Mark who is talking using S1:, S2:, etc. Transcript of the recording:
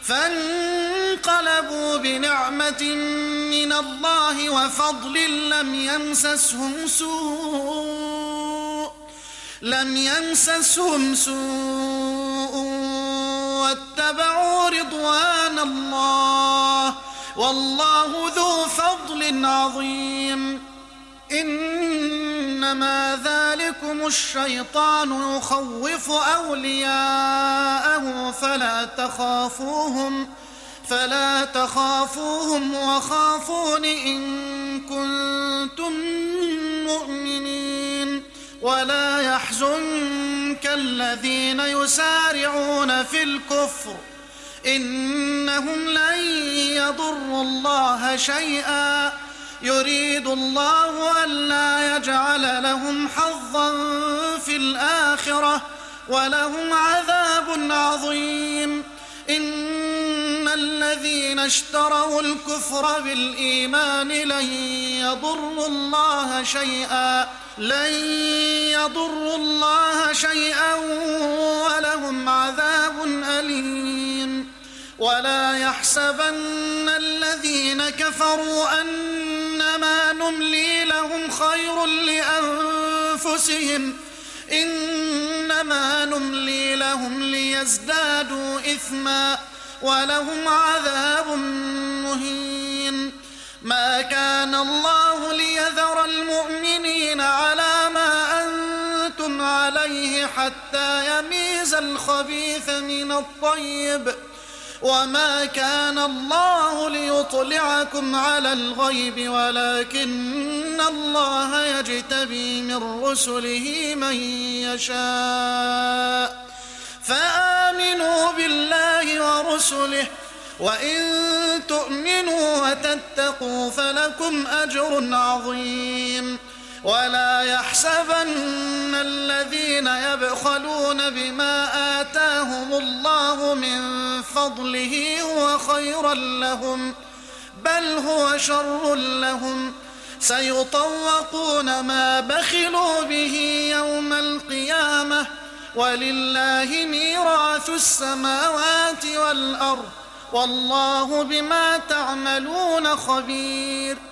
S1: فانقلبوا بنعمة من الله وفضل لم يمسسهم سوء واتبعوا رضوان الله والله ذو فضل عظيم. إنما ذلكم الشيطان يخوف أولياءه فلا تخافوهم وخافون إن كنتم مؤمنين. ولا يحزنك الذين يسارعون في الكفر إنهم لن يضروا الله شيئا يريد الله ألا يجعل لهم حظا في الآخرة ولهم عذاب عظيم. إن الذين اشتروا الكفر بالإيمان لن يضروا الله شيئا ولهم عذاب أليم. ولا يحسبن الذين كفروا أنما نملي لهم خير لأنفسهم إنما نملي لهم ليزدادوا إثما ولهم عذاب مهين. ما كان الله ليذر المؤمنين على ما أنتم عليه حتى يميز الخبيث من الطيب وما كان الله ليطلعكم على الغيب ولكن الله يجتبي من رسله من يشاء. فآمنوا بالله ورسله وإن تؤمنوا وتتقوا فلكم أجر عظيم. ولا يحسبن الذين يبخلون بما آتاهم الله من فضله هو خيرا لهم بل هو شر لهم سيطوقون ما بخلوا به يوم القيامة ولله ميراث السماوات والأرض والله بما تعملون خبير.